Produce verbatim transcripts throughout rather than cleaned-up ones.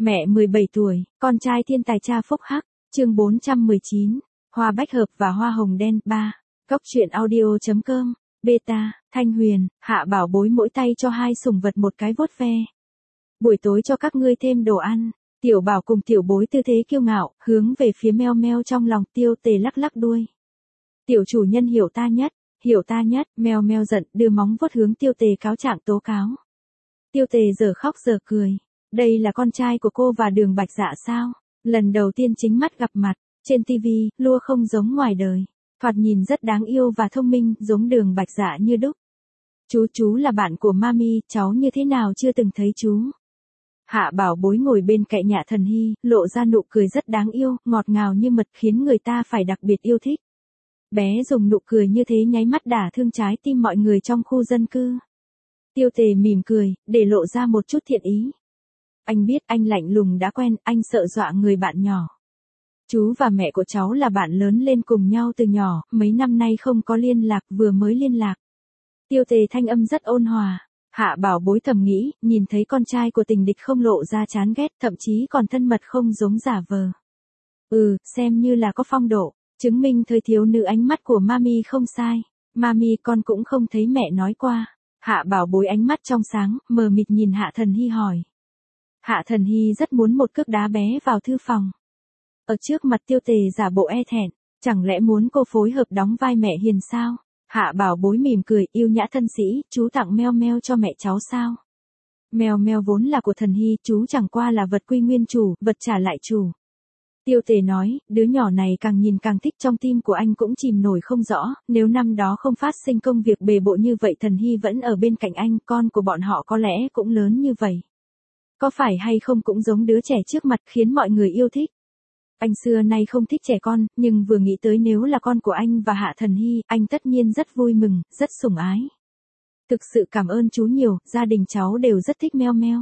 Mẹ mười bảy tuổi, con trai thiên tài cha phúc hắc, chương bốn trăm mười chín, hoa bách hợp và hoa hồng đen ba. Cốc truyện audio.com, beta, Thanh Huyền, Hạ Bảo Bối mỗi tay cho hai sủng vật một cái vuốt ve. Buổi tối cho các ngươi thêm đồ ăn. Tiểu Bảo cùng Tiểu Bối tư thế kiêu ngạo, hướng về phía meo meo trong lòng Tiêu Tề lắc lắc đuôi. Tiểu chủ nhân hiểu ta nhất, hiểu ta nhất, meo meo giận, đưa móng vuốt hướng Tiêu Tề cáo trạng tố cáo. Tiêu Tề giờ khóc giờ cười. Đây là con trai của cô và Đường Bạch Dạ sao? Lần đầu tiên chính mắt gặp mặt, trên tivi, lua không giống ngoài đời. Thoạt nhìn rất đáng yêu và thông minh, giống Đường Bạch Dạ như đúc. Chú chú là bạn của Mami, cháu như thế nào chưa từng thấy chú. Hạ Bảo Bối ngồi bên cạnh Nhã Thần Hy, lộ ra nụ cười rất đáng yêu, ngọt ngào như mật khiến người ta phải đặc biệt yêu thích. Bé dùng nụ cười như thế nháy mắt đả thương trái tim mọi người trong khu dân cư. Tiêu Tề mỉm cười, để lộ ra một chút thiện ý. Anh biết anh lạnh lùng đã quen, anh sợ dọa người bạn nhỏ. Chú và mẹ của cháu là bạn lớn lên cùng nhau từ nhỏ, mấy năm nay không có liên lạc, vừa mới liên lạc. Tiêu Tề thanh âm rất ôn hòa. Hạ Bảo Bối thầm nghĩ, nhìn thấy con trai của tình địch không lộ ra chán ghét, thậm chí còn thân mật không giống giả vờ. Ừ, xem như là có phong độ, chứng minh thời thiếu nữ ánh mắt của Mami không sai. Mami con cũng không thấy mẹ nói qua. Hạ Bảo Bối ánh mắt trong sáng, mờ mịt nhìn Hạ Thần Hy hỏi. Hạ Thần Hy rất muốn một cước đá bé vào thư phòng. Ở trước mặt Tiêu Tề giả bộ e thẹn, chẳng lẽ muốn cô phối hợp đóng vai mẹ hiền sao? Hạ Bảo Bối mỉm cười, yêu nhã thân sĩ, chú tặng meo meo cho mẹ cháu sao? Meo meo vốn là của Thần Hy, chú chẳng qua là vật quy nguyên chủ, vật trả lại chủ. Tiêu Tề nói, đứa nhỏ này càng nhìn càng thích, trong tim của anh cũng chìm nổi không rõ, nếu năm đó không phát sinh công việc bề bộn như vậy Thần Hy vẫn ở bên cạnh anh, con của bọn họ có lẽ cũng lớn như vậy. Có phải hay không cũng giống đứa trẻ trước mặt khiến mọi người yêu thích. Anh xưa nay không thích trẻ con, nhưng vừa nghĩ tới nếu là con của anh và Hạ Thần Hy, anh tất nhiên rất vui mừng, rất sủng ái. Thực sự cảm ơn chú nhiều, gia đình cháu đều rất thích meo meo.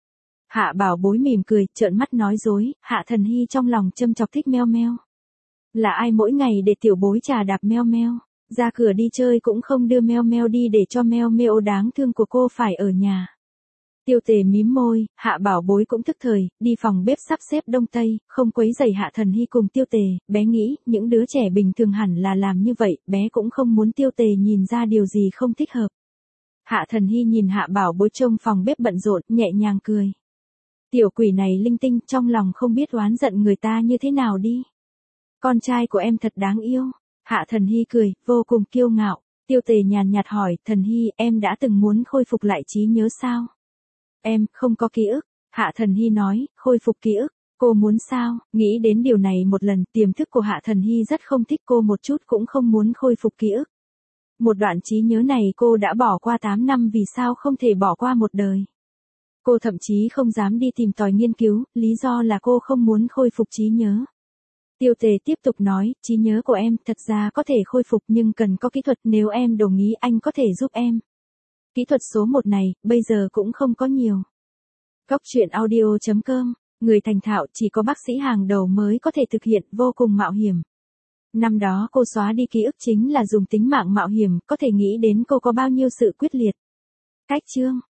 Hạ Bảo Bối mỉm cười, trợn mắt nói dối, Hạ Thần Hy trong lòng châm chọc thích meo meo. Là ai mỗi ngày để tiểu bối trà đạp meo meo, ra cửa đi chơi cũng không đưa meo meo đi để cho meo meo đáng thương của cô phải ở nhà. Tiêu Tề mím môi, Hạ Bảo Bối cũng tức thời, đi phòng bếp sắp xếp đông tây, không quấy rầy Hạ Thần Hy cùng Tiêu Tề, bé nghĩ, những đứa trẻ bình thường hẳn là làm như vậy, bé cũng không muốn Tiêu Tề nhìn ra điều gì không thích hợp. Hạ Thần Hy nhìn Hạ Bảo Bối trông phòng bếp bận rộn, nhẹ nhàng cười. Tiểu quỷ này linh tinh, trong lòng không biết oán giận người ta như thế nào đi. Con trai của em thật đáng yêu. Hạ Thần Hy cười, vô cùng kiêu ngạo. Tiêu Tề nhàn nhạt hỏi, Thần Hy, em đã từng muốn khôi phục lại trí nhớ sao? Em, không có ký ức. Hạ Thần Hy nói, khôi phục ký ức. Cô muốn sao? Nghĩ đến điều này một lần, tiềm thức của Hạ Thần Hy rất không thích cô một chút cũng không muốn khôi phục ký ức. Một đoạn trí nhớ này cô đã bỏ qua tám năm, vì sao không thể bỏ qua một đời? Cô thậm chí không dám đi tìm tòi nghiên cứu, lý do là cô không muốn khôi phục trí nhớ. Tiêu Tề tiếp tục nói, trí nhớ của em thật ra có thể khôi phục nhưng cần có kỹ thuật, nếu em đồng ý anh có thể giúp em. Kỹ thuật số một này, bây giờ cũng không có nhiều. Cốc truyện audio.com, người thành thạo chỉ có bác sĩ hàng đầu mới có thể thực hiện, vô cùng mạo hiểm. Năm đó cô xóa đi ký ức chính là dùng tính mạng mạo hiểm, có thể nghĩ đến cô có bao nhiêu sự quyết liệt. Cách chương.